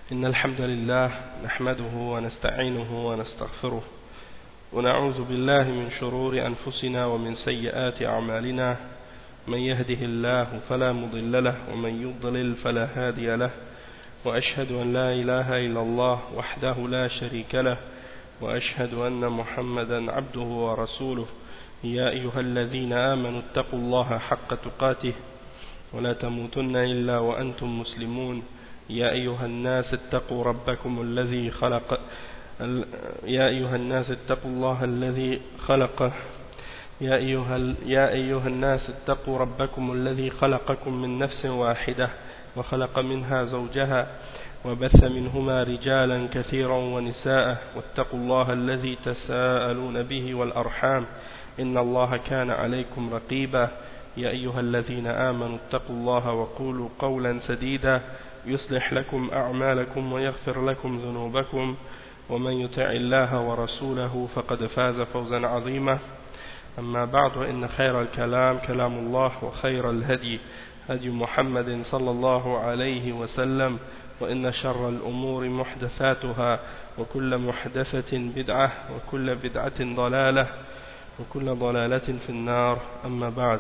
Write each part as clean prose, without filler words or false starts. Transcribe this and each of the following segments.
إن الحمد لله نحمده ونستعينه ونستغفره ونعوذ بالله من شرور أنفسنا ومن سيئات أعمالنا من يهده الله فلا مضل له ومن يضلل فلا هادي له وأشهد أن لا إله إلا الله وحده لا شريك له وأشهد أن محمدا عبده ورسوله يا أيها الذين آمنوا اتقوا الله حق تقاته ولا تموتن إلا وأنتم مسلمون يا أيها الناس اتقوا ربكم الذي خلق يا أيها الناس اتقوا الله الذي خلق يا أيها الناس اتقوا ربكم الذي خلقكم من نفس واحدة وخلق منها زوجها وبث منهما رجالا كثيرا ونساء واتقوا الله الذي تساءلون به والأرحام إن الله كان عليكم رقيبا يا أيها الذين آمنوا اتقوا الله وقولوا قولا سديدا يصلح لكم أعمالكم ويغفر لكم ذنوبكم ومن يطع الله ورسوله فقد فاز فوزا عظيما أما بعد إن خير الكلام كلام الله وخير الهدي هدي محمد صلى الله عليه وسلم وإن شر الأمور محدثاتها وكل محدثة بدعة وكل بدعة ضلالة وكل ضلالة في النار أما بعد.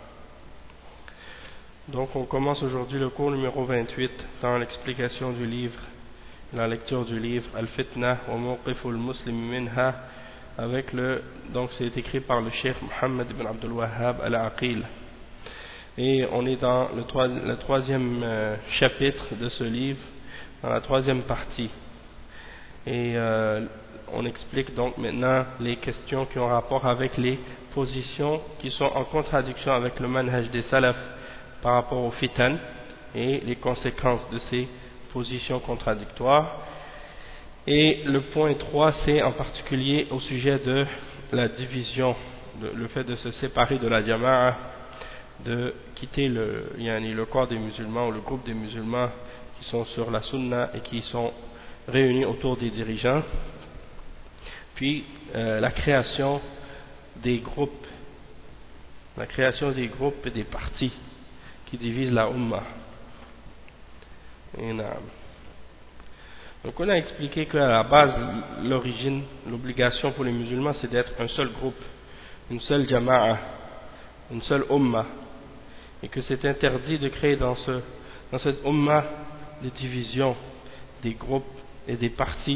Donc on commence aujourd'hui le cours numéro 28 dans l'explication du livre, la lecture du livre Al-Fitna wa Mawqif al-Muslim minha, avec donc c'est écrit par le cheikh Muhammad ibn Abdul Wahhab al-Aqil. Et on est dans le troisième chapitre de ce livre, dans la troisième partie. Et on explique donc maintenant les questions qui ont rapport avec les positions qui sont en contradiction avec le manhaj des salafs par rapport au fitan et les conséquences de ces positions contradictoires. Et le point 3, c'est en particulier au sujet de la division, le fait de se séparer de la jama'a, de quitter le corps des musulmans ou le groupe des musulmans qui sont sur la sunna et qui sont réunis autour des dirigeants. Puis la création des groupes et des partis qui divisent la Ummah. Donc on a expliqué qu'à la base, l'origine, l'obligation pour les musulmans, c'est d'être un seul groupe, une seule jama'a, une seule Ummah, et que c'est interdit de créer dans cette Ummah des divisions, des groupes et des partis,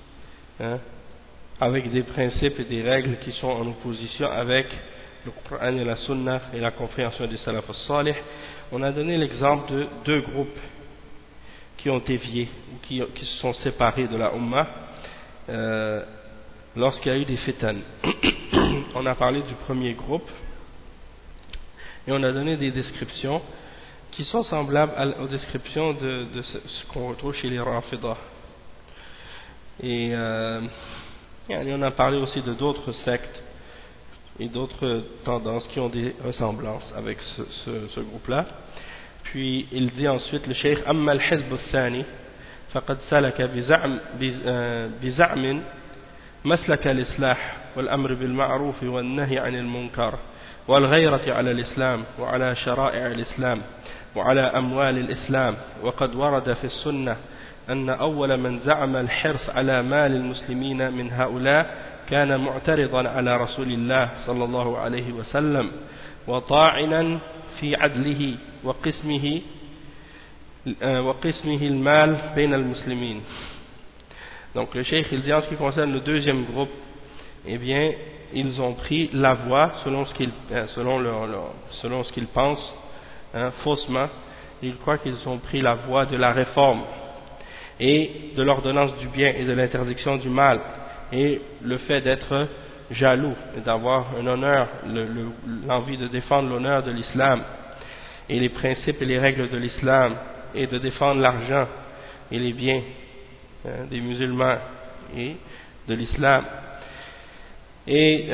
avec des principes et des règles qui sont en opposition avec le Coran et la Sunna et la compréhension des Salaf al-Salih. On a donné l'exemple de deux groupes qui ont dévié ou qui se sont séparés de la Ummah lorsqu'il y a eu des fitan. On a parlé du premier groupe et on a donné des descriptions qui sont semblables aux descriptions de ce qu'on retrouve chez les Rafidah. Et on a parlé aussi de d'autres sectes et d'autres tendances qui ont des ressemblances avec ce groupe-là. Puis il dit ensuite le cheikh Amma al-Hizb al-Thani faqad salaka biza'min maslak al-islah wal-amr bil-ma'ruf wal-nahy 'anil munkar wal-ghayrati 'ala al-islam wa 'ala shara'i' al-islam wa 'ala amwal al-islam wa qad warada fi as-sunnah أن أول من زعم الحرص على مال المسلمين من هؤلاء كان معترضا على رسول الله صلى الله عليه وسلم وطاعنا في عدله وقسمه المال بين المسلمين. Donc le cheikh il dit en ce qui concerne le deuxième groupe, eh bien ils ont pris la voie selon ce qu'ils pensent, faussement. Ils croient qu'ils ont pris la voie de la réforme et de l'ordonnance du bien et de l'interdiction du mal, et le fait d'être jaloux et d'avoir un honneur, l'envie de défendre l'honneur de l'islam et les principes et les règles de l'islam, et de défendre l'argent et les biens des musulmans et de l'islam. Et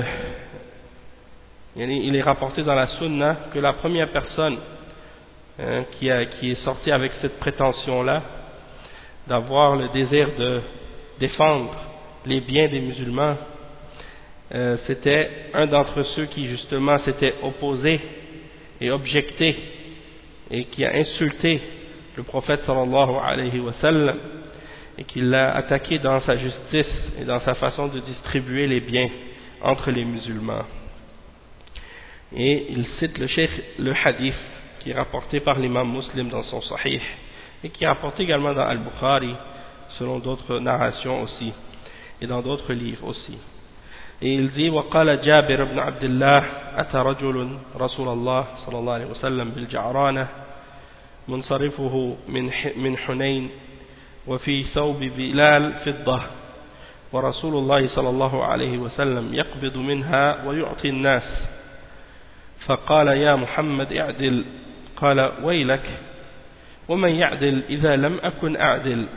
il est rapporté dans la sunna que la première personne qui est sortie avec cette prétention-là, d'avoir le désir de défendre les biens des musulmans, c'était un d'entre ceux qui justement s'était opposé et objecté et qui a insulté le prophète sallallahu alayhi wa sallam et qu'il l'a attaqué dans sa justice et dans sa façon de distribuer les biens entre les musulmans. Et il cite le hadith qui est rapporté par l'imam Muslim dans son Sahih et qui est rapporté également dans Al-Bukhari selon d'autres narrations aussi et dans d'autres livres aussi. Et il dit وقال جابر بن عبد الله أتى رجل رسول الله صلى الله عليه وسلم بالجعرانة منصرفه من حنين وفي ثوب بلال فضة ورسول الله صلى الله عليه وسلم يقبض منها ويعطي الناس فقال يا محمد اعدل قال ويلك ومن يعدل إذا لم أكن أعدل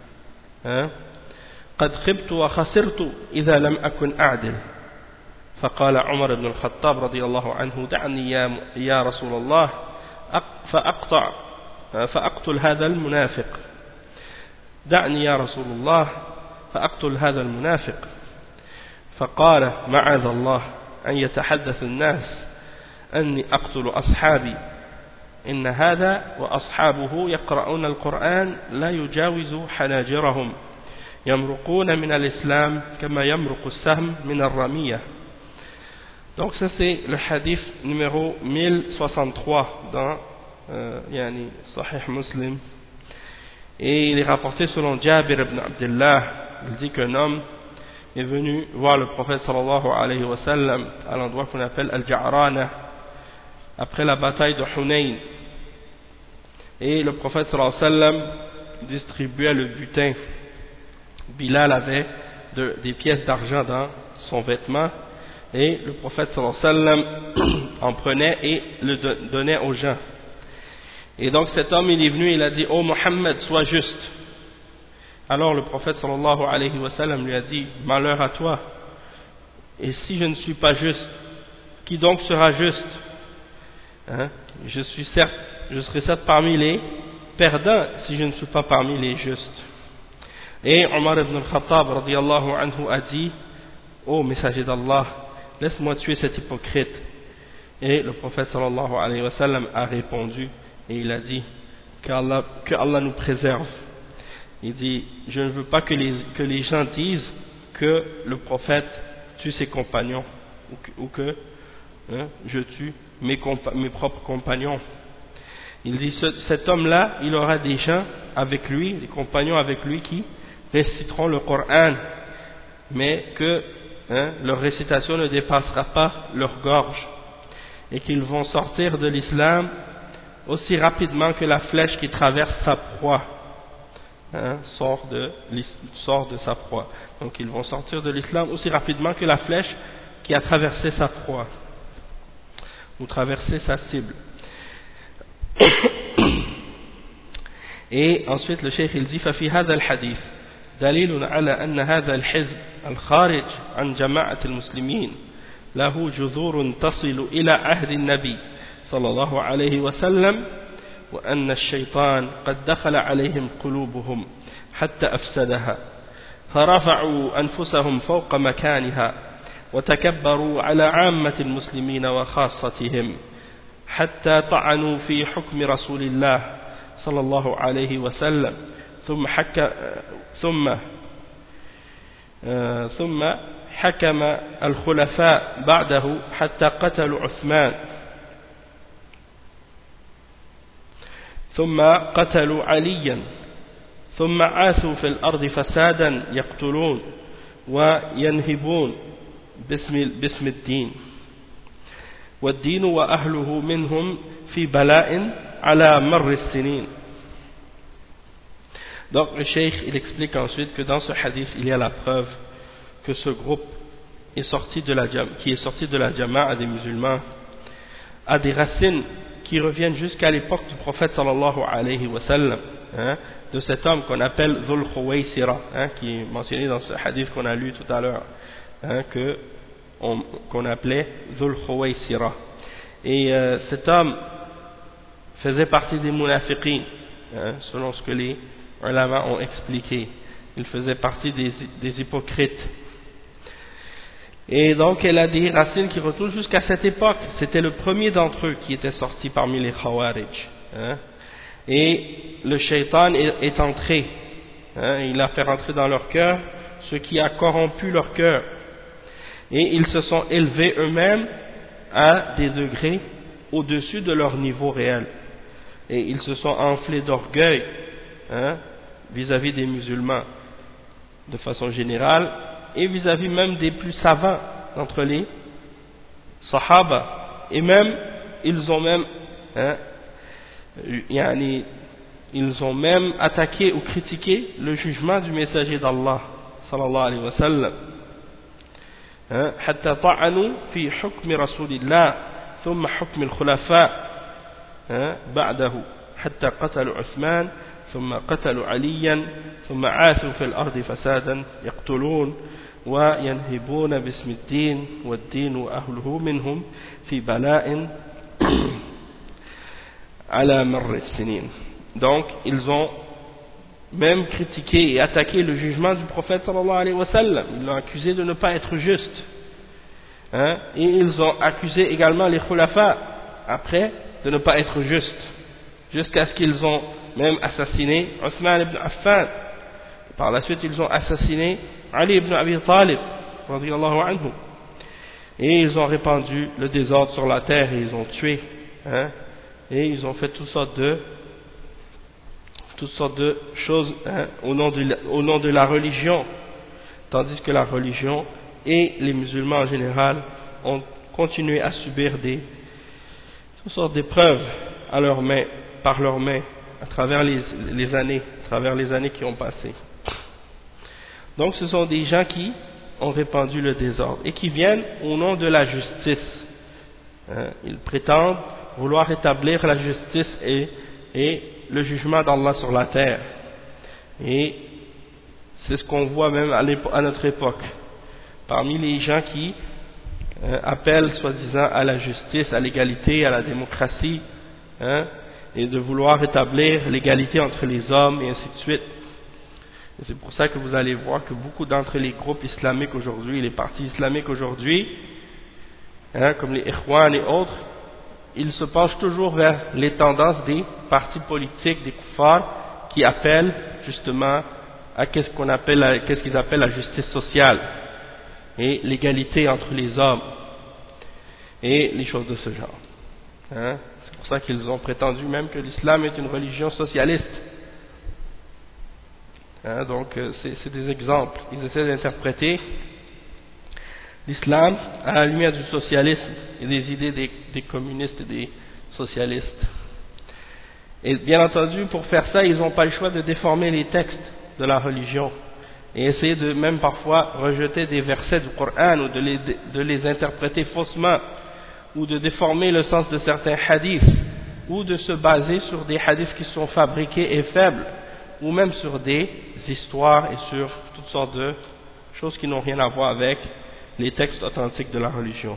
قد خبت وخسرت إذا لم أكن أعدل فقال عمر بن الخطاب رضي الله عنه دعني يا رسول الله فأقتل هذا المنافق دعني يا رسول الله فأقتل هذا المنافق فقال معاذ الله أن يتحدث الناس أني أقتل أصحابي إن هذا وأصحابه يقرؤون القرآن لا يجاوز حناجرهم يمرقون من الإسلام كما يمرق السهم من الرمية. Donc ça c'est le hadith numéro 1063 dans Sahih Muslim et il est rapporté selon Jabir ibn Abdullah. Il dit qu'un homme est venu voir le prophète sallallahu alayhi wa sallam à l'endroit qu'on appelle Al-Ja'rana après la bataille de Hunayn, et le prophète sallallahu alayhi wa sallam distribuait le butin. Bilal avait des pièces d'argent dans son vêtement et le prophète sallallahu alayhi wa sallam en prenait et le donnait aux gens. Et donc cet homme il est venu, il a dit: oh Mohammed, sois juste. Alors le prophète sallallahu alayhi wa sallam lui a dit: malheur à toi, et si je ne suis pas juste, qui donc sera juste? Je serai certes parmi les perdants si je ne suis pas parmi les justes. Et Omar ibn al-Khattab radiyallahu anhu a dit: ô messager d'Allah, laisse-moi tuer cet hypocrite. Et le prophète sallallahu alayhi wa sallam a répondu et il a dit: que Allah nous préserve. Il dit: je ne veux pas que les gens disent que le prophète tue ses compagnons ou que je tue mes propres compagnons. Il dit: cet homme-là, il aura des gens avec lui, des compagnons avec lui qui réciteront le Coran, mais que leur récitation ne dépassera pas leur gorge, et qu'ils vont sortir de l'islam aussi rapidement que la flèche qui traverse sa proie sort de sa proie. Donc ils vont sortir de l'islam aussi rapidement que la flèche qui a traversé sa proie ou traversé sa cible. Et ensuite le cheikh il dit: ففي هذا الحديث دليل على أن هذا الحزب الخارج عن جماعة المسلمين له جذور تصل إلى عهد النبي صلى الله عليه وسلم وأن الشيطان قد دخل عليهم قلوبهم حتى أفسدها فرفعوا أنفسهم فوق مكانها وتكبروا على عامة المسلمين وخاصتهم حتى طعنوا في حكم رسول الله صلى الله عليه وسلم ثم حكم الخلفاء بعده حتى قتلوا عثمان ثم قتلوا عليا ثم عاثوا في الأرض فسادا يقتلون وينهبون باسم الدين والدين وأهله منهم في بلاء على مر السنين. Donc le cheikh il explique ensuite que dans ce hadith il y a la preuve que ce groupe qui est sorti de la jama'a des musulmans a des racines qui reviennent jusqu'à l'époque du prophète sallallahu alayhi wa sallam, de cet homme qu'on appelle Dhul Khuwaysira, qui est mentionné dans ce hadith qu'on a lu tout à l'heure, qu'on appelait Dhul Khuwaysira. Et cet homme faisait partie des munafiqin, selon ce que les ulama ont expliqué. Il faisait partie des hypocrites. Et donc elle a des racines qui retournent jusqu'à cette époque. C'était le premier d'entre eux qui était sorti parmi les Khawarij. Et le shaitan est entré, il a fait rentrer dans leur cœur ce qui a corrompu leur cœur. Et ils se sont élevés eux-mêmes à des degrés au-dessus de leur niveau réel. Et ils se sont enflés d'orgueil vis-à-vis des musulmans de façon générale et vis-à-vis même des plus savants d'entre les sahaba. Et même, ils ont même attaqué ou critiqué le jugement du messager d'Allah sallallahu alayhi wa sallam. حتى طعنوا في حكم رسول الله ثم حكم الخلفاء بعده حتى قتلوا عثمان ثم قتلوا عليا ثم عاثوا في الأرض فسادا يقتلون وينهبون باسم الدين والدين وأهله منهم في بلاء على مر السنين. Donc ils ont même critiqué et attaqué le jugement du prophète sallallahu alayhi wa sallam. Ils l'ont accusé de ne pas être juste. Et ils ont accusé également les khulafa après de ne pas être justes, jusqu'à ce qu'ils ont même assassiné Othman ibn Affan. Par la suite ils ont assassiné Ali ibn Abi Talib radiyallahu anhu. Et ils ont répandu le désordre sur la terre et ils ont tué, et ils ont fait toutes sortes de choses au nom de la religion, tandis que la religion et les musulmans en général ont continué à subir toutes sortes d'épreuves par leurs mains à travers les années qui ont passé. Donc ce sont des gens qui ont répandu le désordre et qui viennent au nom de la justice. Ils prétendent vouloir établir la justice et le jugement d'Allah sur la terre. Et c'est ce qu'on voit même à notre époque. Parmi les gens qui appellent soi-disant à la justice, à l'égalité, à la démocratie, et de vouloir établir l'égalité entre les hommes et ainsi de suite. Et c'est pour ça que vous allez voir que beaucoup d'entre les groupes islamiques aujourd'hui, les partis islamiques aujourd'hui, comme les Ikhwan et autres, ils se penchent toujours vers les tendances des partis politiques, des kuffars, qui appellent justement à qu'est-ce qu'ils appellent la justice sociale et l'égalité entre les hommes et les choses de ce genre. C'est pour ça qu'ils ont prétendu même que l'islam est une religion socialiste. Donc c'est des exemples. Ils essaient d'interpréter l'islam à la lumière du socialisme et des idées des communistes et des socialistes. Et bien entendu, pour faire ça, ils n'ont pas le choix de déformer les textes de la religion et essayer de même parfois rejeter des versets du Coran ou de les interpréter faussement ou de déformer le sens de certains hadiths ou de se baser sur des hadiths qui sont fabriqués et faibles ou même sur des histoires et sur toutes sortes de choses qui n'ont rien à voir avec les textes authentiques de la religion.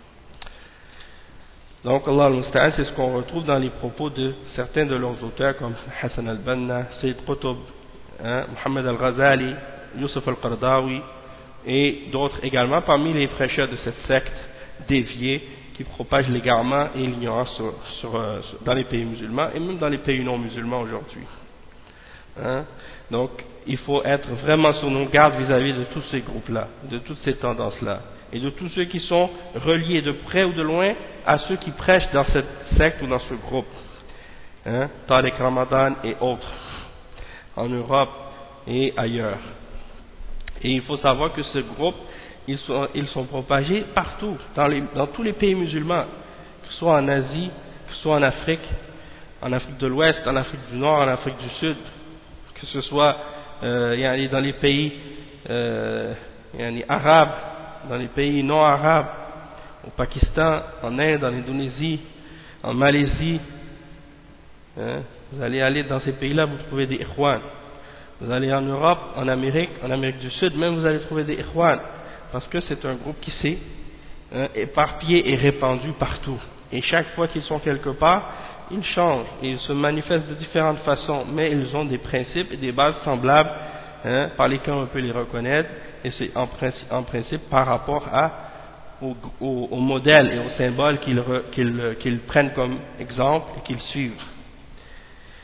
Donc Allah al-Musta'an, c'est ce qu'on retrouve dans les propos de certains de leurs auteurs comme Hassan al-Banna, Sayyid Qutb, Muhammad al-Ghazali, Yusuf al-Qardawi et d'autres également parmi les prêcheurs de cette secte déviée qui propagent l'égarement et l'ignorance dans les pays musulmans et même dans les pays non musulmans aujourd'hui. Donc il faut être vraiment sur nos gardes vis-à-vis de tous ces groupes-là, de toutes ces tendances-là, et de tous ceux qui sont reliés de près ou de loin à ceux qui prêchent dans cette secte ou dans ce groupe, Tariq Ramadan et autres, en Europe et ailleurs. Et il faut savoir que ce groupe, ils sont propagés partout, dans tous les pays musulmans, que ce soit en Asie, que ce soit en Afrique de l'Ouest, en Afrique du Nord, en Afrique du Sud, que ce soit dans les pays arabes, dans les pays non arabes, au Pakistan, en Inde, en Indonésie, en Malaisie. Vous allez aller dans ces pays-là, vous trouvez des Ikhwan. Vous allez en Europe, en Amérique du Sud, même vous allez trouver des Ikhwan, parce que c'est un groupe qui s'est éparpillé et répandu partout. Et chaque fois qu'ils sont quelque part, ils changent et ils se manifestent de différentes façons, mais ils ont des principes et des bases semblables par lesquels on peut les reconnaître, et c'est en principe par rapport au modèle et au symbole qu'ils prennent comme exemple et qu'ils suivent.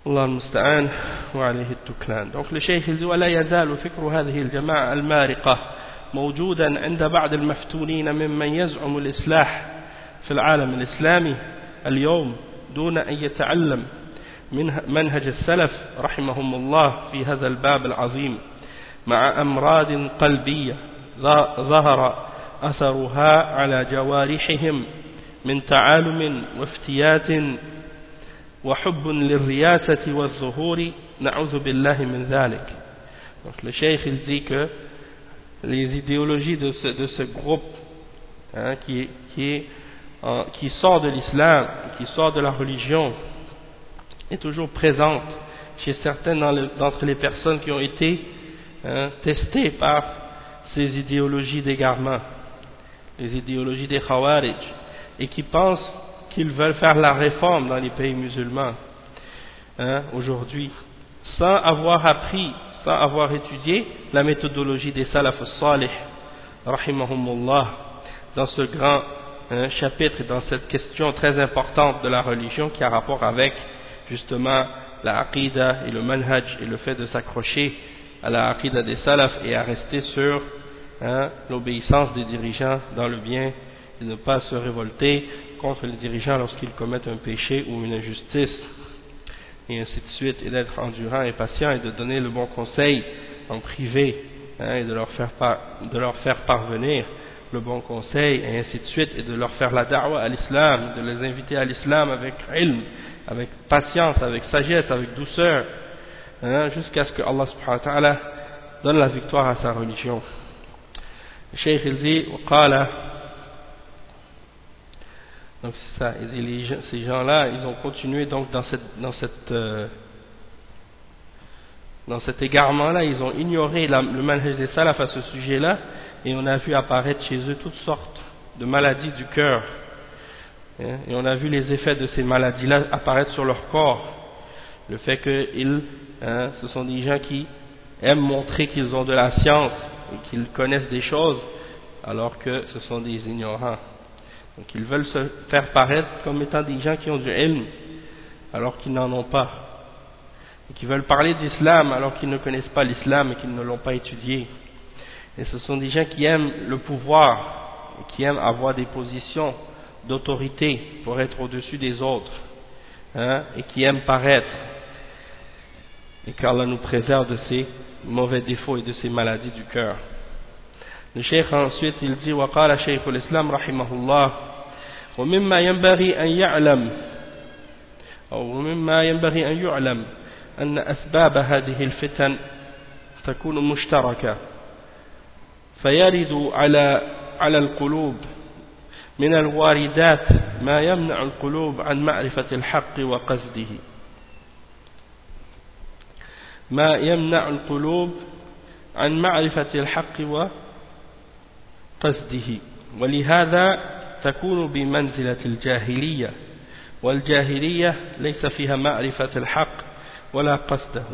الله المستعان وعليه التكلان. Donc le cheikh il dit ولا يزال فكر هذه الجماعة المارقة موجودا عند بعض المفتونين ممن يزعم الإصلاح في العالم الإسلامي اليوم دون أن يتعلم من منهج السلف رحمهم الله في هذا الباب العظيم مع أمراض قلبية ظهر أثرها على جوارحهم من تعالم وافتيات وحب للرياسة والظهور نعوذ بالله من ذلك. Donc le cheikh il dit que les idéologies de ce groupe qui sort de l'islam, qui sort de la religion, est toujours présente chez certaines d'entre les personnes qui ont été testées par ces idéologies d'égarement, les idéologies des Khawarij, et qui pensent qu'ils veulent faire la réforme dans les pays musulmans aujourd'hui, sans avoir appris, sans avoir étudié la méthodologie des Salaf al-Salih, rahimahumullah, dans ce grand chapitre, dans cette question très importante de la religion qui a rapport avec justement la aqida et le manhaj et le fait de s'accrocher à la aqida des Salaf et à rester sur l'obéissance des dirigeants dans le bien et ne pas se révolter contre les dirigeants lorsqu'ils commettent un péché ou une injustice, et ainsi de suite, et d'être endurant et patient et de donner le bon conseil en privé, et de leur faire parvenir le bon conseil, et ainsi de suite, et de leur faire la da'wa à l'islam, de les inviter à l'islam avec ilm, avec patience, avec sagesse, avec douceur, jusqu'à ce que Allah subhanahu wa ta'ala donne la victoire à sa religion. Le cheikh il dit وقال, donc c'est ça, ces gens-là, ils ont continué donc dans cet égarement-là, ils ont ignoré le manhaj des salaf à ce sujet-là, et on a vu apparaître chez eux toutes sortes de maladies du cœur, et on a vu les effets de ces maladies-là apparaître sur leur corps, le fait que ce sont des gens qui aiment montrer qu'ils ont de la science et qu'ils connaissent des choses, alors que ce sont des ignorants. Donc ils veulent se faire paraître comme étant des gens qui ont du ilm alors qu'ils n'en ont pas, et qui veulent parler d'islam alors qu'ils ne connaissent pas l'islam et qu'ils ne l'ont pas étudié. Et ce sont des gens qui aiment le pouvoir, qui aiment avoir des positions d'autorité pour être au-dessus des autres, et qui aiment paraître, et qu'Allah nous préserve de ces mauvais défauts et de ces maladies du cœur. Le cheikh ensuite il dit وقال شيخ الإسلام رحمه الله ومما ينبغي أن يعلم أن أسباب هذه الفتن تكون مشتركة فيرد على القلوب من الواردات ما يمنع القلوب عن معرفة الحق وقصده ولهذا تكون بمنزلة الجاهلية والجاهلية ليس فيها معرفة الحق ولا قصده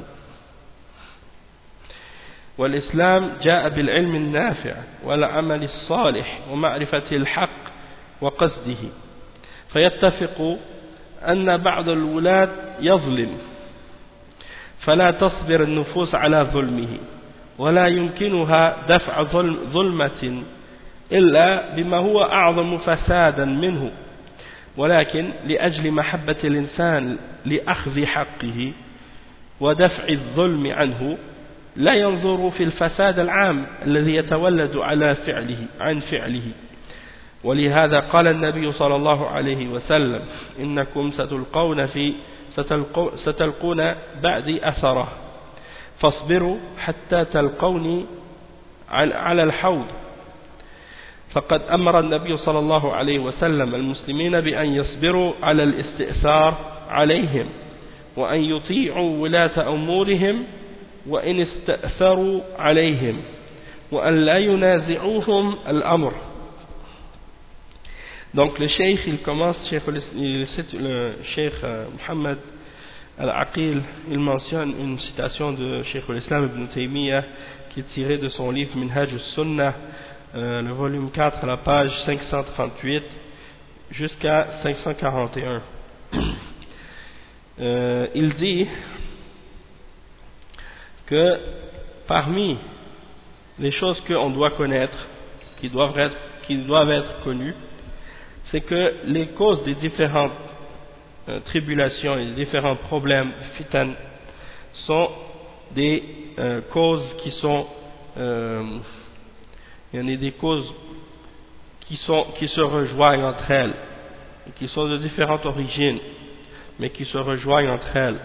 والإسلام جاء بالعلم النافع والعمل الصالح ومعرفة الحق وقصده فيتفق أن بعض الولاة يظلم فلا تصبر النفوس على ظلمه ولا يمكنها دفع ظلمة إلا بما هو أعظم فسادا منه ولكن لأجل محبة الإنسان لأخذ حقه ودفع الظلم عنه لا ينظر في الفساد العام الذي يتولد عن فعله ولهذا قال النبي صلى الله عليه وسلم إنكم ستلقون بعدي أثره فاصبروا حتى تلقوني على الحوض فقد أمر النبي صلى الله عليه وسلم المسلمين بأن يصبروا على الاستئثار عليهم وأن يطيعوا ولاة أمورهم وإن استأثروا عليهم وأن لا ينازعوهم الأمر. Donc le cheikh il commence, il cite le cheikh Muhammad al-Aqil, il mentionne une citation de cheikh al-Islam ibn Taymiyyah qui est tirée de son livre Minhaj al-Sunnah, le volume 4 à la page 538 jusqu'à 541. il dit que parmi les choses qu'on doit connaître, qui doivent être connues, c'est que les causes des différentes tribulations et des différents problèmes, fitan, sont des causes qui sont il y en a des causes qui se rejoignent entre elles, qui sont de différentes origines, mais qui se rejoignent entre elles.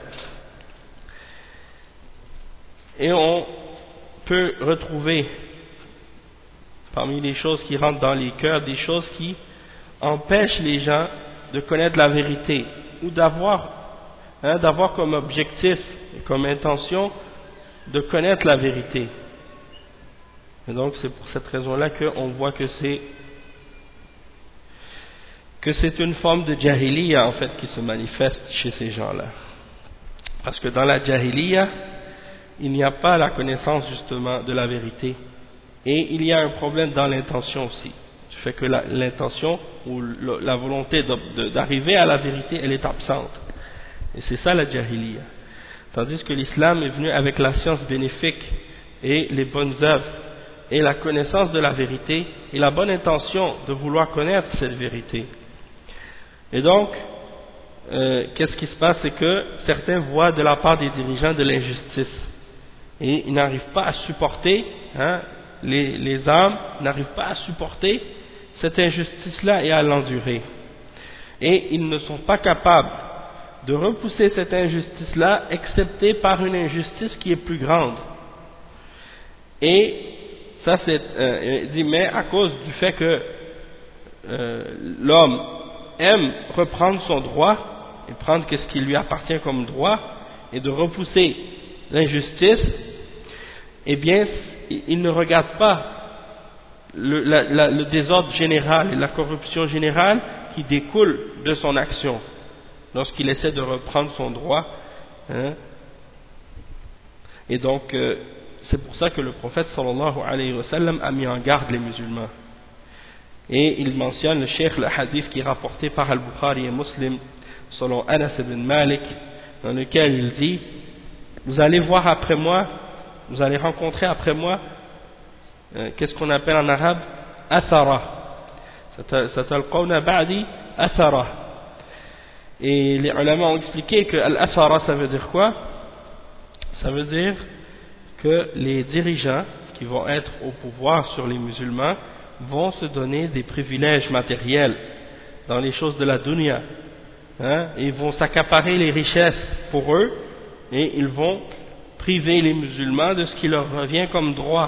Et on peut retrouver parmi les choses qui rentrent dans les cœurs des choses qui empêchent les gens de connaître la vérité ou d'avoir comme objectif et comme intention de connaître la vérité. Et donc c'est pour cette raison-là qu'on voit que c'est une forme de jahiliya en fait qui se manifeste chez ces gens-là. Parce que dans la jahiliya, il n'y a pas la connaissance justement de la vérité. Et il y a un problème dans l'intention aussi. Du fait que l'intention ou la volonté d'arriver à la vérité, elle est absente. Et c'est ça la jahiliya. Tandis que l'islam est venu avec la science bénéfique et les bonnes œuvres et la connaissance de la vérité et la bonne intention de vouloir connaître cette vérité. Et donc, qu'est-ce qui se passe? C'est que certains voient de la part des dirigeants de l'injustice. Et ils n'arrivent pas à supporter, les âmes n'arrivent pas à supporter cette injustice-là et à l'endurer. Et ils ne sont pas capables de repousser cette injustice-là, excepté par une injustice qui est plus grande. Et ça c'est dit, mais à cause du fait que l'homme aime reprendre son droit et prendre ce qui lui appartient comme droit et de repousser l'injustice, eh bien il ne regarde pas le désordre général et la corruption générale qui découle de son action lorsqu'il essaie de reprendre son droit, et donc c'est pour ça que le prophète sallallahu alayhi wa sallam a mis en garde les musulmans. Et il mentionne le cheikh, le hadith qui est rapporté par Al-Bukhari et Muslim selon Anas ibn Malik, dans lequel il dit: vous allez voir après moi, vous allez rencontrer après moi qu'est-ce qu'on appelle en arabe athara, satalqawna ba'di athara. Et les ulama ont expliqué que al-athara ça veut dire quoi? Ça veut dire que les dirigeants qui vont être au pouvoir sur les musulmans vont se donner des privilèges matériels dans les choses de la dunya, et ils vont s'accaparer les richesses pour eux et ils vont priver les musulmans de ce qui leur revient comme droit.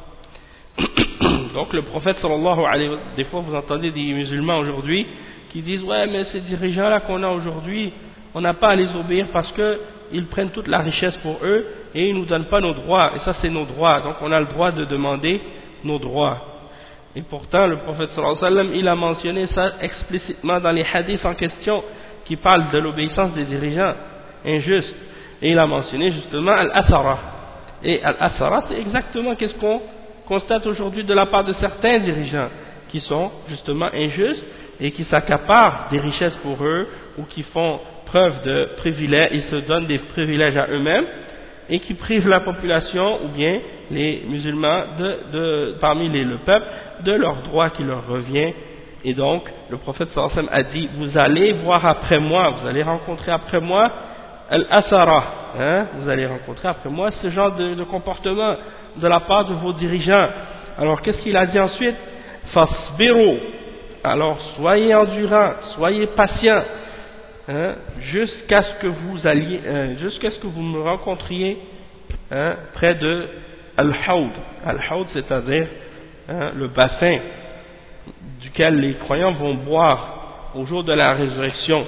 Donc le prophète sallallahu alayhi wa sallam, des fois vous entendez des musulmans aujourd'hui qui disent: ouais, mais ces dirigeants là qu'on a aujourd'hui, on n'a pas à les obéir parce que ils prennent toute la richesse pour eux et ils nous donnent pas nos droits, et ça c'est nos droits, donc on a le droit de demander nos droits. Et pourtant le prophète sallallahu alayhi wa sallam, il a mentionné ça explicitement dans les hadiths en question qui parlent de l'obéissance des dirigeants injustes, et il a mentionné justement al-athara. Et al-athara, c'est exactement qu'est-ce qu'on constate aujourd'hui de la part de certains dirigeants qui sont justement injustes et qui s'accaparent des richesses pour eux, ou qui font preuve de privilèges, ils se donnent des privilèges à eux-mêmes et qui privent la population ou bien les musulmans parmi le peuple de leurs droits qui leur revient. Et donc le prophète sallallahu alayhi wa sallam a dit: vous allez voir après moi, vous allez rencontrer après moi al-athara, vous allez rencontrer après moi ce genre de comportement de la part de vos dirigeants. Alors qu'est-ce qu'il a dit ensuite? Fasbiru, alors soyez endurants, soyez patients, jusqu'à ce que vous me rencontriez près de Al-Hawd. Al-Hawd, c'est-à-dire le bassin duquel les croyants vont boire au jour de la résurrection.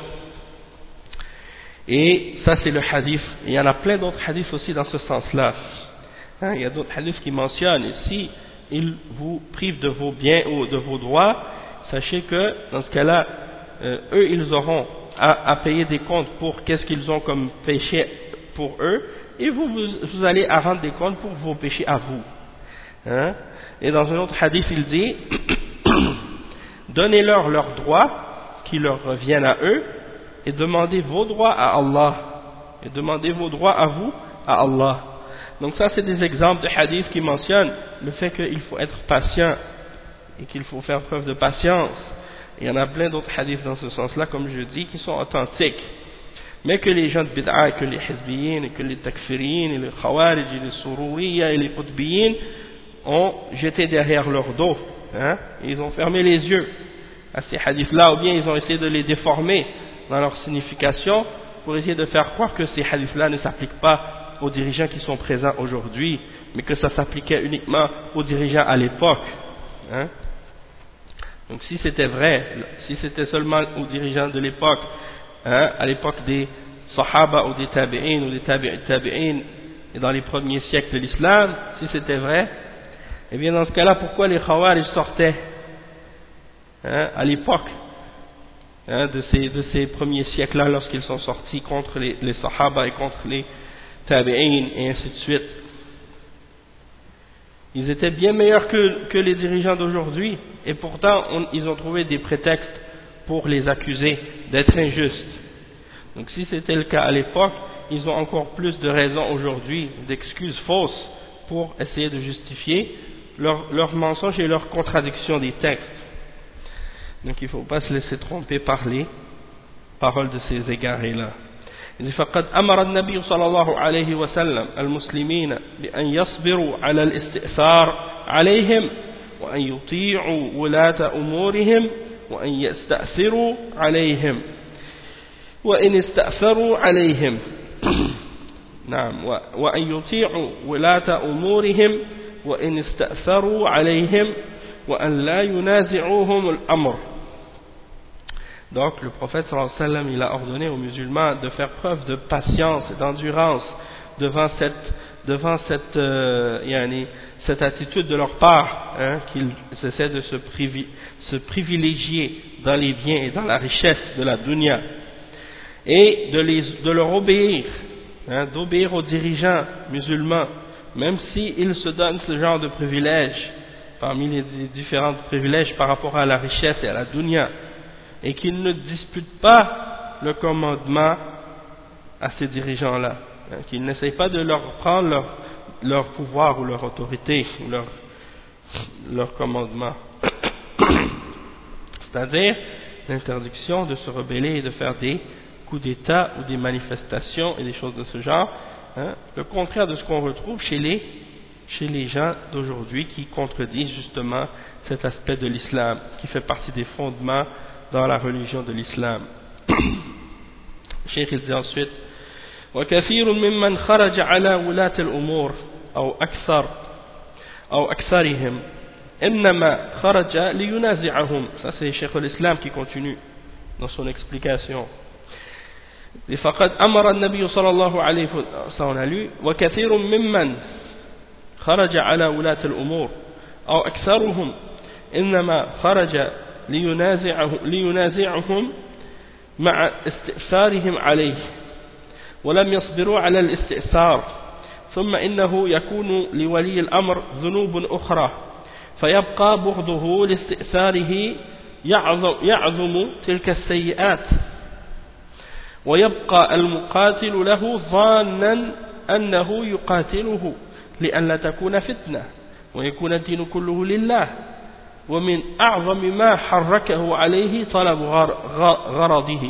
Et ça c'est le hadith. Il y en a plein d'autres hadiths aussi dans ce sens-là. Il y a d'autres hadiths qui mentionnent, et si ils vous privent de vos biens ou de vos droits, sachez que dans ce cas-là, eux ils auront à payer des comptes pour qu'est-ce qu'ils ont comme péché pour eux, et vous allez à rendre des comptes pour vos péchés à vous. Et dans un autre hadith il dit: donnez-leur leurs droits qui leur reviennent à eux, et demandez vos droits à Allah, et demandez vos droits à vous, à Allah. Donc ça c'est des exemples de hadiths qui mentionnent le fait qu'il faut être patient et qu'il faut faire preuve de patience. Il y en a plein d'autres hadiths dans ce sens-là, comme je dis, qui sont authentiques. Mais que les gens de bid'a, que les hizbiyin, que les takfiriyin, et les khawarij, et les sururiya, et les qutbiyin ont jeté derrière leur dos, hein, et ils ont fermé les yeux à ces hadiths-là, ou bien ils ont essayé de les déformer dans leur signification pour essayer de faire croire que ces hadiths-là ne s'appliquent pas aux dirigeants qui sont présents aujourd'hui, mais que ça s'appliquait uniquement aux dirigeants à l'époque, hein. Donc si c'était vrai, si c'était seulement aux dirigeants de l'époque, hein, à l'époque des Sahaba ou des Tabi'in ou des Tabi'in et dans les premiers siècles de l'islam, si c'était vrai, eh bien dans ce cas-là, pourquoi les Khawarij sortaient, hein, à l'époque, hein, de ces premiers siècles-là, lorsqu'ils sont sortis contre les Sahaba et contre les Tabi'in et ainsi de suite? Ils étaient bien meilleurs que les dirigeants d'aujourd'hui, et pourtant ils ont trouvé des prétextes pour les accuser d'être injustes. Donc si c'était le cas à l'époque, ils ont encore plus de raisons aujourd'hui, d'excuses fausses pour essayer de justifier leurs mensonges et leurs contradictions des textes. Donc il ne faut pas se laisser tromper par les paroles de ces égarés-là. فقد أمر النبي صلى الله عليه وسلم المسلمين بأن يصبروا على الاستئثار عليهم وأن يطيعوا ولاة أمورهم وأن يستأثروا عليهم وإن استأثروا عليهم نعم وأن يطيعوا ولاة أمورهم وإن استأثروا عليهم وأن لا ينازعوهم الأمر. Donc le prophète sallallahu alayhi wa sallam, il a ordonné aux musulmans de faire preuve de patience et d'endurance devant cette attitude de leur part, hein, qu'ils essaient de se privilégier dans les biens et dans la richesse de la dunya, et de leur obéir, hein, d'obéir aux dirigeants musulmans, même s'ils se donnent ce genre de privilèges, parmi les différents privilèges par rapport à la richesse et à la dunya, et qu'ils ne disputent pas le commandement à ces dirigeants-là, hein, qu'ils n'essayent pas de leur prendre leur pouvoir ou leur autorité ou leur commandement. C'est-à-dire l'interdiction de se rebeller et de faire des coups d'État ou des manifestations et des choses de ce genre, hein, le contraire de ce qu'on retrouve chez les gens d'aujourd'hui qui contredisent justement cet aspect de l'islam, qui fait partie des fondements dans la religion de l'islam. Cheikh il dit ensuite وكثير ممن خرج على ولاة الأمور أو أكثرهم إنما خرج لينازعهم. Ça c'est Cheikh l'Islam qui continue dans son explication. فقد أمر النبي صلى الله عليه وسلم وكثير ممن خرج على ولاة الأمور أو أكثرهم إنما خرج لينازعهم مع استئثارهم عليه ولم يصبروا على الاستئثار ثم إنه يكون لولي الأمر ذنوب أخرى فيبقى بغضه لاستئثاره يعظم تلك السيئات ويبقى المقاتل له ظانا أنه يقاتله لئلا تكون فتنة ويكون الدين كله لله ومن أعظم ما حركه عليه طلب غرضه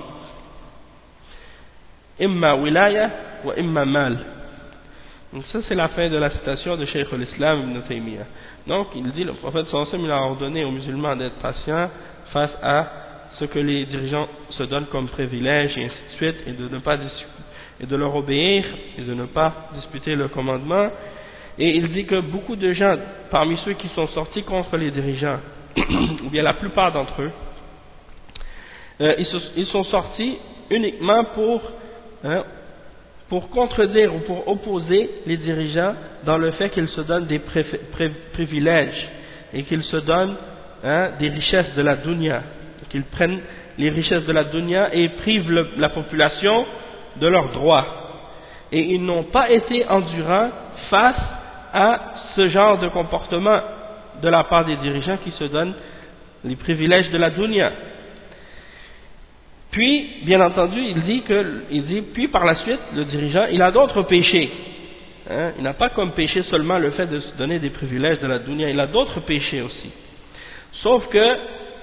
إما ولاية وإما مال. Donc ça c'est la fin de la citation de Cheikh l'Islam Ibn Taymiyyah. Donc il dit, le prophète sallallahu alayhi wa sallam, il a ordonné aux musulmans d'être patients face à ce que les dirigeants se donnent comme privilège et ainsi de suite, et de leur obéir et de ne pas disputer le commandement. Et il dit que beaucoup de gens parmi ceux qui sont sortis contre les dirigeants ou bien la plupart d'entre eux, ils sont sortis uniquement pour contredire ou pour opposer les dirigeants dans le fait qu'ils se donnent des privilèges et qu'ils se donnent, hein, des richesses de la dunya, qu'ils prennent les richesses de la dunya et privent la population de leurs droits. Et ils n'ont pas été endurants face à ce genre de comportement de la part des dirigeants qui se donnent les privilèges de la dunya. Puis, bien entendu, il dit, puis par la suite, le dirigeant, il a d'autres péchés. Hein, il n'a pas comme péché seulement le fait de se donner des privilèges de la dunya, il a d'autres péchés aussi. Sauf que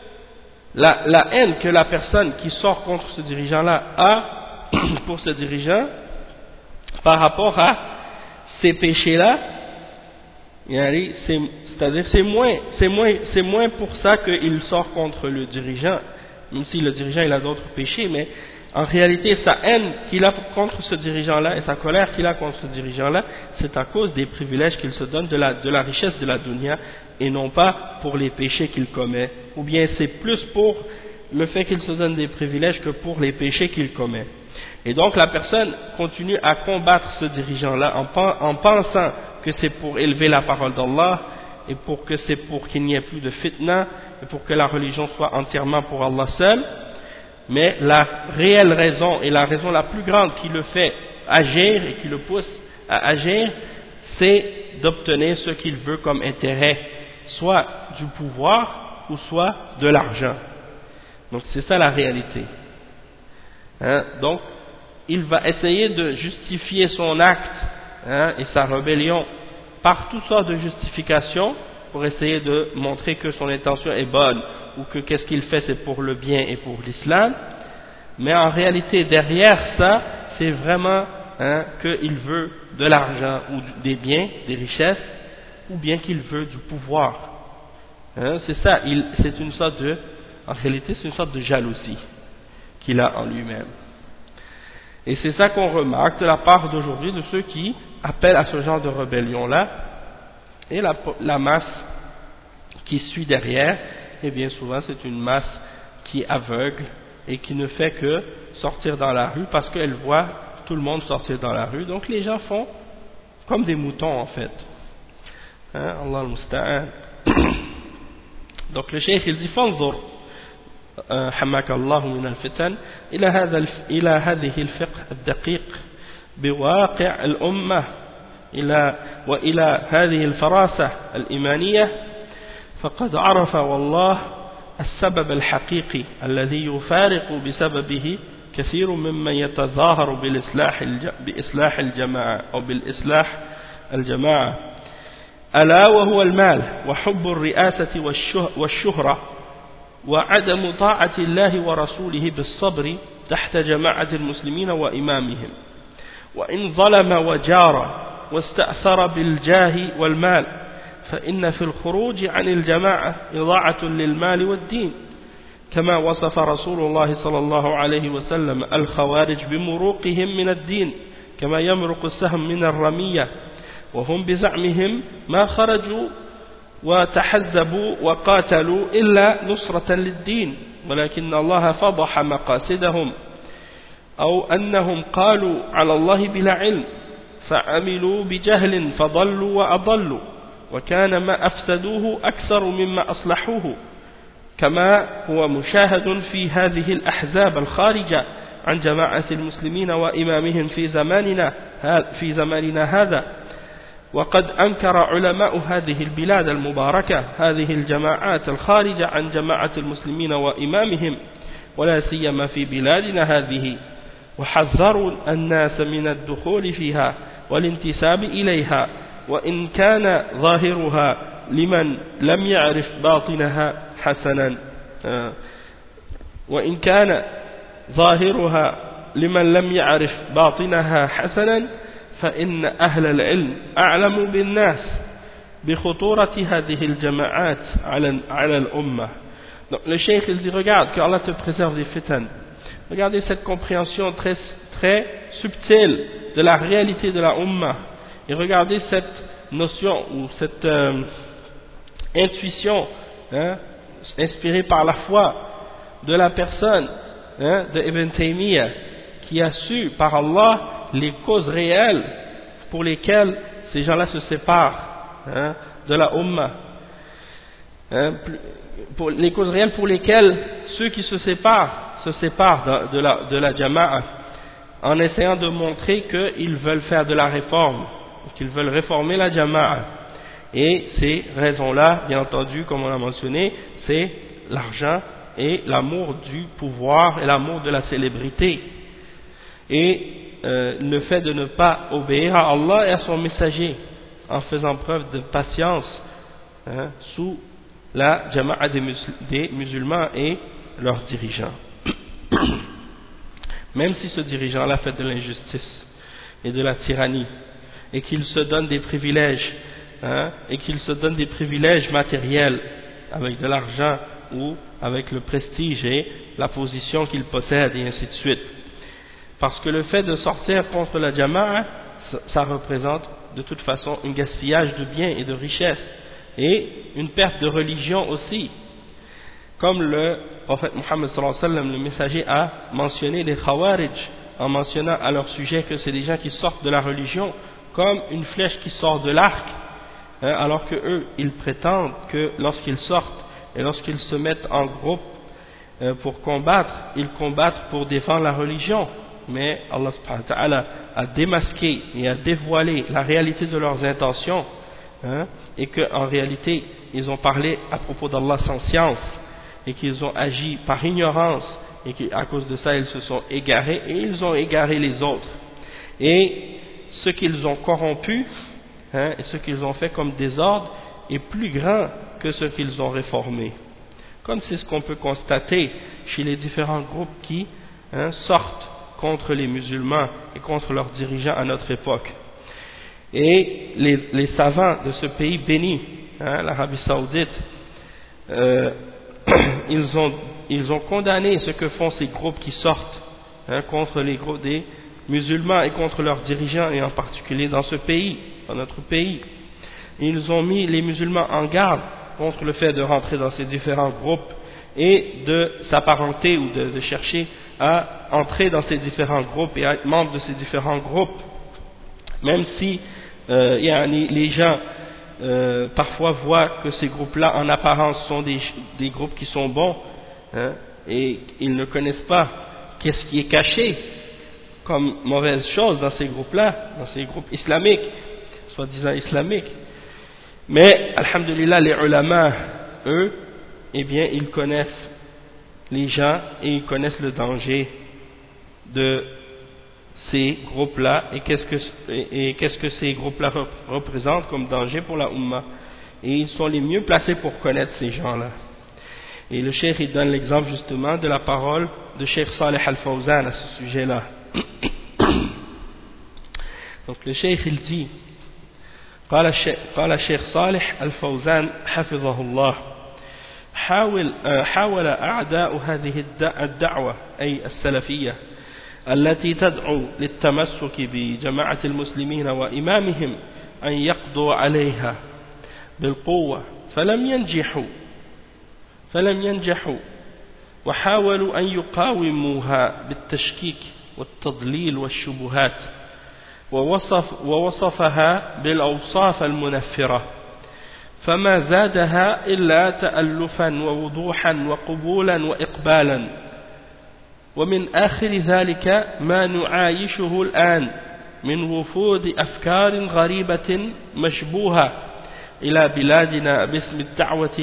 la haine que la personne qui sort contre ce dirigeant-là a pour ce dirigeant, par rapport à ces péchés-là, c'est-à-dire c'est moins pour ça qu'il sort contre le dirigeant, même si le dirigeant il a d'autres péchés, mais en réalité sa haine qu'il a contre ce dirigeant-là et sa colère qu'il a contre ce dirigeant-là, c'est à cause des privilèges qu'il se donne de la richesse de la dunya et non pas pour les péchés qu'il commet, ou bien c'est plus pour le fait qu'il se donne des privilèges que pour les péchés qu'il commet. Et donc la personne continue à combattre ce dirigeant-là en pensant que c'est pour élever la parole d'Allah et que c'est pour qu'il n'y ait plus de fitna et pour que la religion soit entièrement pour Allah seul. Mais la réelle raison et la raison la plus grande qui le fait agir et qui le pousse à agir, c'est d'obtenir ce qu'il veut comme intérêt, soit du pouvoir ou soit de l'argent. Donc c'est ça la réalité. Hein? Donc il va essayer de justifier son acte et sa rébellion par toutes sortes de justifications pour essayer de montrer que son intention est bonne ou que qu'est-ce qu'il fait c'est pour le bien et pour l'islam, mais en réalité derrière ça c'est vraiment qu'il veut de l'argent ou des biens, des richesses, ou bien qu'il veut du pouvoir. C'est ça, c'est une sorte de, en réalité c'est une sorte de jalousie qu'il a en lui-même. Et c'est ça qu'on remarque de la part d'aujourd'hui de ceux qui appellent à ce genre de rébellion-là, et la masse qui suit derrière, et bien souvent c'est une masse qui est aveugle et qui ne fait que sortir dans la rue parce qu'elle voit tout le monde sortir dans la rue, donc les gens font comme des moutons en fait. Allah al-Musta'an. Donc le cheikh il dit فانظر حماك الله من الفتن إلى هذه الفقه الدقيق بواقع الأمة وإلى هذه الفراسة الإيمانية فقد عرف والله السبب الحقيقي الذي يفارق بسببه كثير ممن يتظاهر بإصلاح الجماعة أو بالإصلاح الجماعة ألا وهو المال وحب الرئاسة والشهرة وعدم طاعة الله ورسوله بالصبر تحت جماعة المسلمين وإمامهم وإن ظلم وجار واستأثر بالجاه والمال فإن في الخروج عن الجماعة إضاعة للمال والدين كما وصف رسول الله صلى الله عليه وسلم الخوارج بمروقهم من الدين كما يمرق السهم من الرمية وهم بزعمهم ما خرجوا وتحزبوا وقاتلوا إلا نصرة للدين ولكن الله فضح مقاصدهم أو أنهم قالوا على الله بلا علم فعملوا بجهل فضلوا وأضلوا وكان ما أفسدوه أكثر مما أصلحوه كما هو مشاهد في هذه الأحزاب الخارجة عن جماعة المسلمين وإمامهم في زماننا هذا وقد أنكر علماء هذه البلاد المباركة هذه الجماعات الخارجة عن جماعة المسلمين وإمامهم ولا سيما في بلادنا هذه وحذروا الناس من الدخول فيها والانتساب إليها وإن كان ظاهرها لمن لم يعرف باطنها حسنا وإن كان ظاهرها لمن لم يعرف باطنها حسنا فإن أهل العلم أعلم بالناس بخطورة هذه الجماعات على الأمة. Donc le cheikh il dit regarde que Allah te préserve des fitan. Regardez cette compréhension très, très subtile de la réalité de la Ummah et regardez cette notion ou cette intuition inspirée par la foi de la personne de Ibn Taymiyyah qui a su par Allah les causes réelles pour lesquelles ces gens-là se séparent de la Ummah, pour les causes réelles pour lesquelles ceux qui se séparent de la Jama'a en essayant de montrer qu'ils veulent faire de la réforme, qu'ils veulent réformer la Jama'a. Et ces raisons-là, bien entendu, comme on a mentionné, c'est l'argent et l'amour du pouvoir et l'amour de la célébrité, et le fait de ne pas obéir à Allah et à son messager, en faisant preuve de patience sous la jama'a des musulmans et leurs dirigeants. Même si ce dirigeant-là fait de l'injustice et de la tyrannie, et qu'il se donne des privilèges, et qu'il se donne des privilèges matériels avec de l'argent ou avec le prestige et la position qu'il possède et ainsi de suite. Parce que le fait de sortir contre la jama'a, ça représente de toute façon un gaspillage de biens et de richesses et une perte de religion aussi. Comme le prophète Mohammed sallallahu alayhi wa sallam, le messager, a mentionné les Khawarij en mentionnant à leur sujet que c'est des gens qui sortent de la religion comme une flèche qui sort de l'arc, alors que eux, ils prétendent que lorsqu'ils sortent et lorsqu'ils se mettent en groupe pour combattre, ils combattent pour défendre la religion. Mais Allah subhanahu wa ta'ala a démasqué et a dévoilé la réalité de leurs intentions, et qu'en réalité ils ont parlé à propos d'Allah sans science et qu'ils ont agi par ignorance et qu'à cause de ça ils se sont égarés et ils ont égaré les autres, et ce qu'ils ont corrompu et ce qu'ils ont fait comme désordre est plus grand que ce qu'ils ont réformé, comme c'est ce qu'on peut constater chez les différents groupes qui sortent contre les musulmans et contre leurs dirigeants à notre époque. Et les savants de ce pays béni, l'Arabie Saoudite, ils ont condamné ce que font ces groupes qui sortent contre les groupes des musulmans et contre leurs dirigeants, et en particulier dans ce pays, dans notre pays. Et ils ont mis les musulmans en garde contre le fait de rentrer dans ces différents groupes et de s'apparenter ou de chercher à entrer dans ces différents groupes et à être membre de ces différents groupes, même si les gens parfois voient que ces groupes-là en apparence sont des groupes qui sont bons, et ils ne connaissent pas qu'est-ce qui est caché comme mauvaise chose dans ces groupes-là, dans ces groupes islamiques, soi-disant islamiques. Mais, alhamdulillah, les ulama, eux, eh bien, ils connaissent les gens et ils connaissent le danger de ces groupes-là et qu'est-ce que ces groupes-là représentent comme danger pour la Ummah. Et ils sont les mieux placés pour connaître ces gens-là. Et le cheikh, il donne l'exemple justement de la parole de Cheikh Saleh Al-Fawzan à ce sujet-là. Donc le cheikh, il dit: قال الشيخ صالح الفوزان حفظه الله: حاول أعداء هذه الدعوة أي السلفية التي تدعو للتمسك بجماعة المسلمين وإمامهم أن يقضوا عليها بالقوة فلم ينجحوا وحاولوا أن يقاوموها بالتشكيك والتضليل والشبهات ووصفها بالأوصاف المنفرة، فما زادها إلا تألفا ووضوحا وقبولا وإقبالا. ومن آخر ذلك ما نعايشه الآن من وفود أفكار غريبة مشبوهة إلى بلادنا باسم الدعوة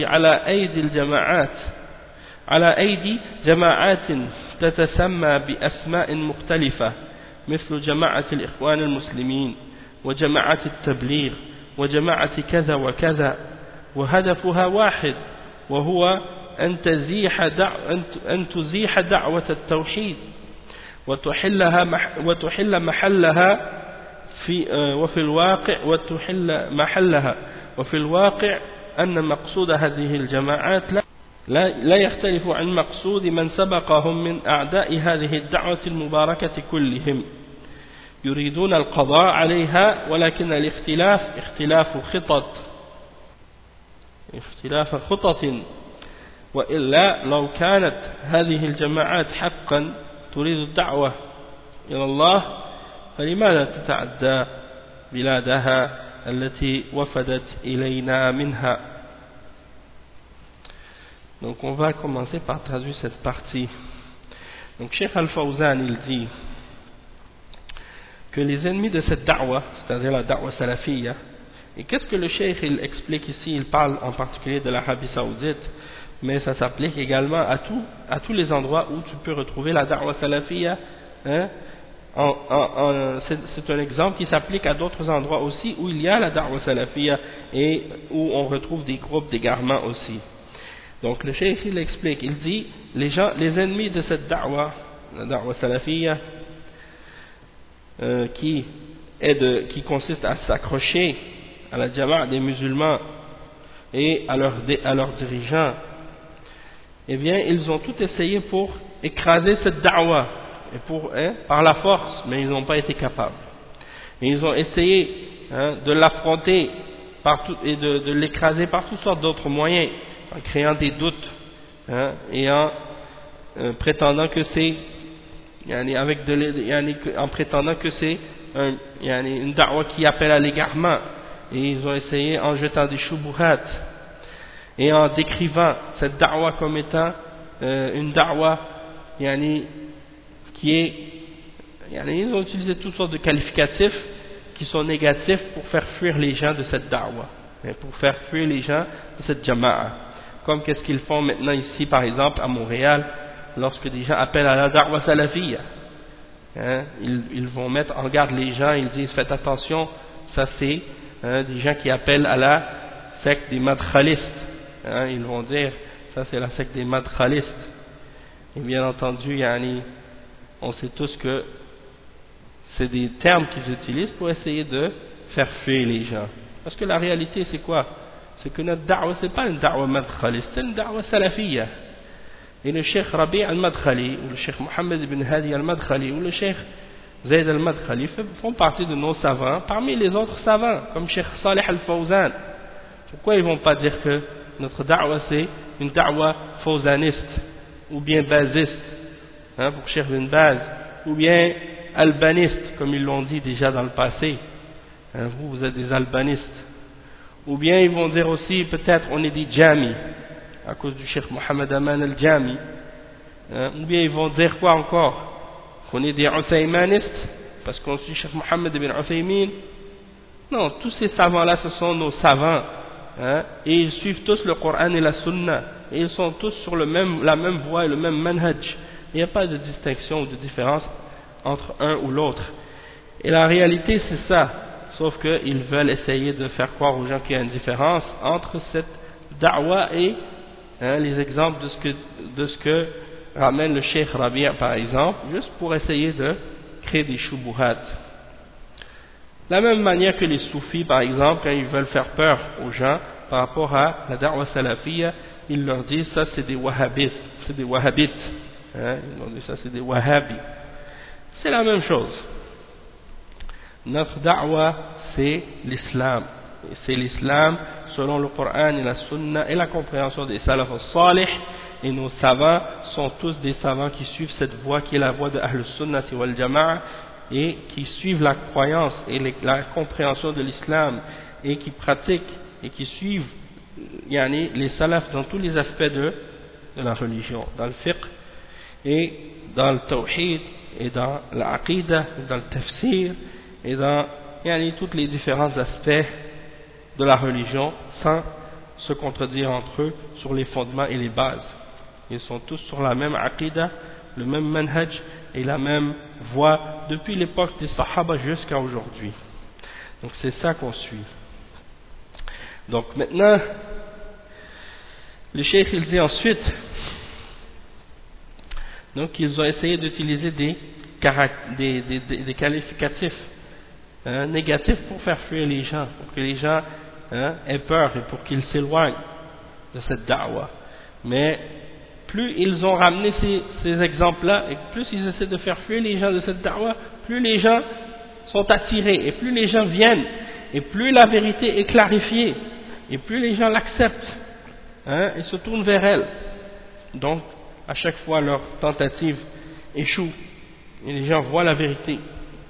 على أيدي جماعات تتسمى بأسماء مختلفة، مثل جماعة الإخوان المسلمين وجماعة التبليغ وجماعة كذا وكذا، وهدفها واحد، وهو أن تزيح دعوة التوحيد وتحل محلها وفي الواقع أن مقصود هذه الجماعات لا يختلف عن مقصود من سبقهم من أعداء هذه الدعوة المباركة كلهم، يريدون القضاء عليها، ولكن الاختلاف اختلاف خطط. وإلا لو كانت هذه الجماعات حقا تريد الدعوة إلى الله فلماذا تتعدى بلادها التي وفدت إلينا منها. Donc on va commencer par traduire cette partie. Donc Cheikh Al-Fawzan, il dit que les ennemis de cette da'wa, c'est-à-dire la da'wa salafiyya, et qu'est-ce que le Cheikh il explique ici, il parle en particulier de l'Arabie Saoudite, mais ça s'applique également à tous les endroits où tu peux retrouver la da'wa salafiyya, hein. C'est un exemple qui s'applique à d'autres endroits aussi où il y a la da'wa salafiyya et où on retrouve des groupes d'égarement aussi. Donc le cheikh il explique, il dit les ennemis de cette da'wa, la da'wa salafiyya, qui consiste à s'accrocher à la jama'a des musulmans et à leurs dirigeants, eh bien ils ont tout essayé pour écraser cette da'wa par la force, mais ils n'ont pas été capables. Et ils ont essayé de l'affronter et de l'écraser par toutes sortes d'autres moyens, en créant des doutes et en prétendant que c'est en prétendant que c'est une da'wa qui appelle à l'égarement. Et ils ont essayé en jetant des shubuhat et en décrivant cette da'wa comme étant une da'wa qui est, ils ont utilisé toutes sortes de qualificatifs qui sont négatifs pour faire fuir les gens de cette da'wa, pour faire fuir les gens de cette jama'a. Comme qu'est-ce qu'ils font maintenant ici, par exemple, à Montréal, lorsque des gens appellent à la da'wa salafiyya. Ils vont mettre en garde les gens, ils disent faites attention, ça c'est des gens qui appellent à la secte des madkhalistes. Ils vont dire ça c'est la secte des madkhalistes. Et bien entendu, on sait tous que c'est des termes qu'ils utilisent pour essayer de faire fuir les gens. Parce que la réalité c'est quoi? C'est que notre da'wa c'est pas une da'wa madkhaliste, c'est une da'wa salafiyya. Et le cheikh Rabi' al-Madkhali, ou le cheikh Mohammed ibn Hadi al-Madkhali, ou le cheikh Zayd al-Madkhali font partie de nos savants, parmi les autres savants, comme cheikh Salih al-Fawzan. Pourquoi ils ne vont pas dire que notre da'wa c'est une da'wa fawzaniste, ou bien baziste, pour cheikh bin Baz, ou bien albaniste, comme ils l'ont dit déjà dans le passé. Vous êtes des albanistes. Ou bien ils vont dire aussi, peut-être on est des jami, à cause du cheikh Mohammed Aman al-Jami. Ou bien ils vont dire quoi encore? Qu'on est des Uthaymanistes, parce qu'on suit cheikh Mohammed ibn Uthaymin. Non, tous ces savants-là, ce sont nos savants. Et ils suivent tous le Coran et la Sunna. Et ils sont tous sur la même voie et le même manhaj. Il n'y a pas de distinction ou de différence entre un ou l'autre. Et la réalité, c'est ça. Sauf qu'ils veulent essayer de faire croire aux gens qu'il y a une différence entre cette da'wa et les exemples de ce que ramène le cheikh Rabi' par exemple, juste pour essayer de créer des shubuhat. De la même manière que les soufis par exemple, quand ils veulent faire peur aux gens par rapport à la da'wa salafiyya, ils leur disent ça c'est des wahhabites, ils leur disent ça c'est des wahhabis. C'est la même chose. Notre da'wa c'est l'islam. C'est l'islam selon le Coran et la Sunna et la compréhension des salaf al-salih, et nos savants sont tous des savants qui suivent cette voie qui est la voie de Ahl al-Sunnah wal Jama'a, et qui suivent la croyance et la compréhension de l'islam et qui pratiquent et qui suivent les salafs dans tous les aspects de la religion, dans le fiqh et dans le tawhid et dans l'aqidah, dans le tafsir et dans tous les différents aspects de la religion, sans se contredire entre eux sur les fondements et les bases. Ils sont tous sur la même aqidah, le même manhaj et la même voie depuis l'époque des Sahaba jusqu'à aujourd'hui. Donc c'est ça qu'on suit. Donc maintenant, le cheikh il dit ensuite, donc ils ont essayé d'utiliser des qualificatifs négatifs pour faire fuir les gens, pour que les gens aient peur et pour qu'ils s'éloignent de cette da'wa. Mais plus ils ont ramené ces exemples-là, et plus ils essaient de faire fuir les gens de cette da'wa, plus les gens sont attirés, et plus les gens viennent, et plus la vérité est clarifiée, et plus les gens l'acceptent, et se tournent vers elle. Donc, à chaque fois, leur tentative échoue, et les gens voient la vérité.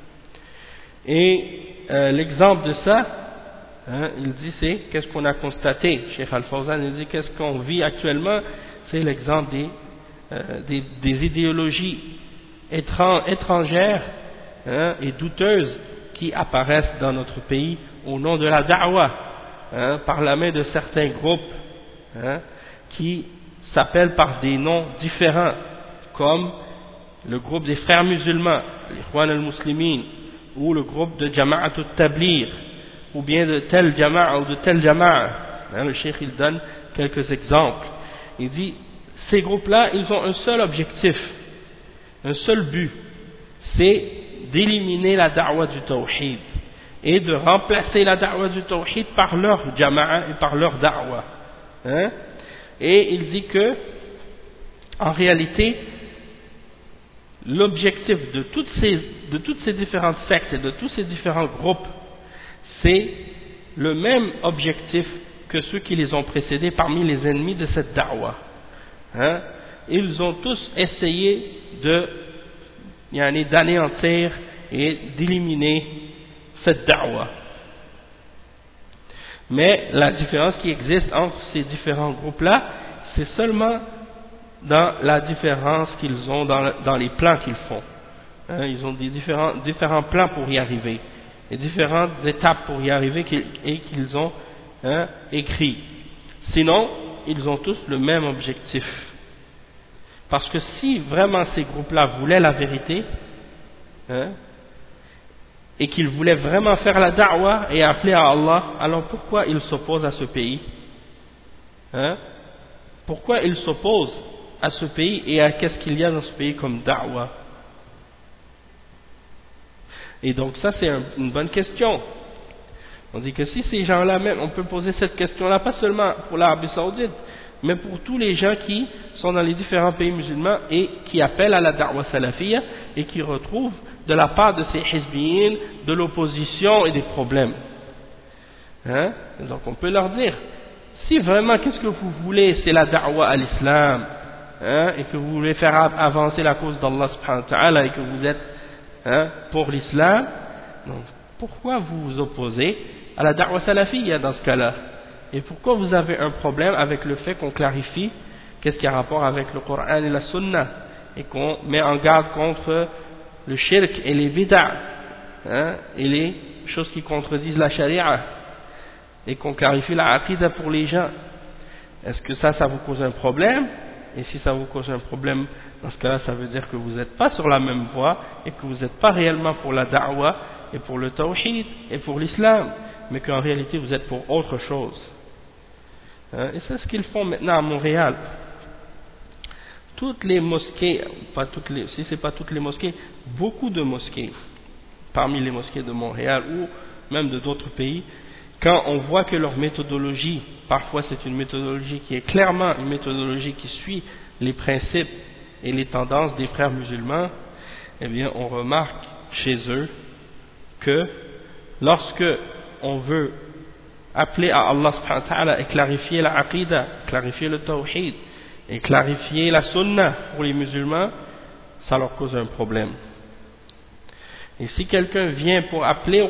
Et l'exemple de ça, il dit c'est qu'est-ce qu'on a constaté. Cheikh Al-Fawzan il dit qu'est-ce qu'on vit actuellement, c'est l'exemple des idéologies étrangères et douteuses qui apparaissent dans notre pays au nom de la da'wa, par la main de certains groupes qui s'appellent par des noms différents, comme le groupe des frères musulmans, l'Ikhwan al-Muslimin, ou le groupe de Jama'at al-Tabligh, ou bien de tel Jama'a ou de tel Jama'a. Le cheikh il donne quelques exemples. Il dit, ces groupes-là, ils ont un seul objectif, un seul but, c'est d'éliminer la da'wa du tawhid et de remplacer la da'wa du tawhid par leur Jama'a et par leur da'wa. Et il dit que, en réalité, l'objectif de toutes ces différentes sectes et de tous ces différents groupes, c'est le même objectif que ceux qui les ont précédés parmi les ennemis de cette da'wa. Ils ont tous essayé d'anéantir et d'éliminer cette da'wa. Mais la différence qui existe entre ces différents groupes-là, c'est seulement dans la différence qu'ils ont dans les plans qu'ils font. Ils ont des différents plans pour y arriver, et différentes étapes pour y arriver qu'ils ont écrit. Sinon, ils ont tous le même objectif. Parce que si vraiment ces groupes-là voulaient la vérité, et qu'ils voulaient vraiment faire la da'wa et appeler à Allah, alors pourquoi ils s'opposent à ce pays? Pourquoi ils s'opposent à ce pays et à qu'est-ce qu'il y a dans ce pays comme da'wa? Et donc ça c'est une bonne question. On dit que si ces gens-là même, on peut poser cette question-là pas seulement pour l'Arabie Saoudite, mais pour tous les gens qui sont dans les différents pays musulmans et qui appellent à la da'wa salafiyya et qui retrouvent de la part de ces hizbiyin de l'opposition et des problèmes. Donc on peut leur dire, si vraiment qu'est-ce que vous voulez, c'est la da'wa à l'islam, et que vous voulez faire avancer la cause d'Allah subhanahu wa ta'ala et que vous êtes pour l'islam, donc pourquoi vous vous opposez à la da'wa salafiyya dans ce cas-là? Et pourquoi vous avez un problème avec le fait qu'on clarifie qu'est-ce qui a rapport avec le Coran et la Sunna, et qu'on met en garde contre le shirk et les bid'a, et les choses qui contredisent la sharia, et qu'on clarifie la aqida pour les gens? Est-ce que ça vous cause un problème? Et si ça vous cause un problème, dans ce cas-là, ça veut dire que vous n'êtes pas sur la même voie et que vous n'êtes pas réellement pour la da'wa et pour le tawhid et pour l'islam, mais qu'en réalité vous êtes pour autre chose. Et c'est ce qu'ils font maintenant à Montréal. Toutes les mosquées, si ce n'est pas toutes les mosquées, beaucoup de mosquées, parmi les mosquées de Montréal ou même de d'autres pays, quand on voit que leur méthodologie, parfois c'est une méthodologie qui est clairement une méthodologie qui suit les principes et les tendances des frères musulmans, eh bien on remarque chez eux que lorsque on veut appeler à Allah subhanahu wa ta'ala et clarifier la aqidah, clarifier le tawhid et clarifier la sunna pour les musulmans, ça leur cause un problème. Et si quelqu'un vient pour appeler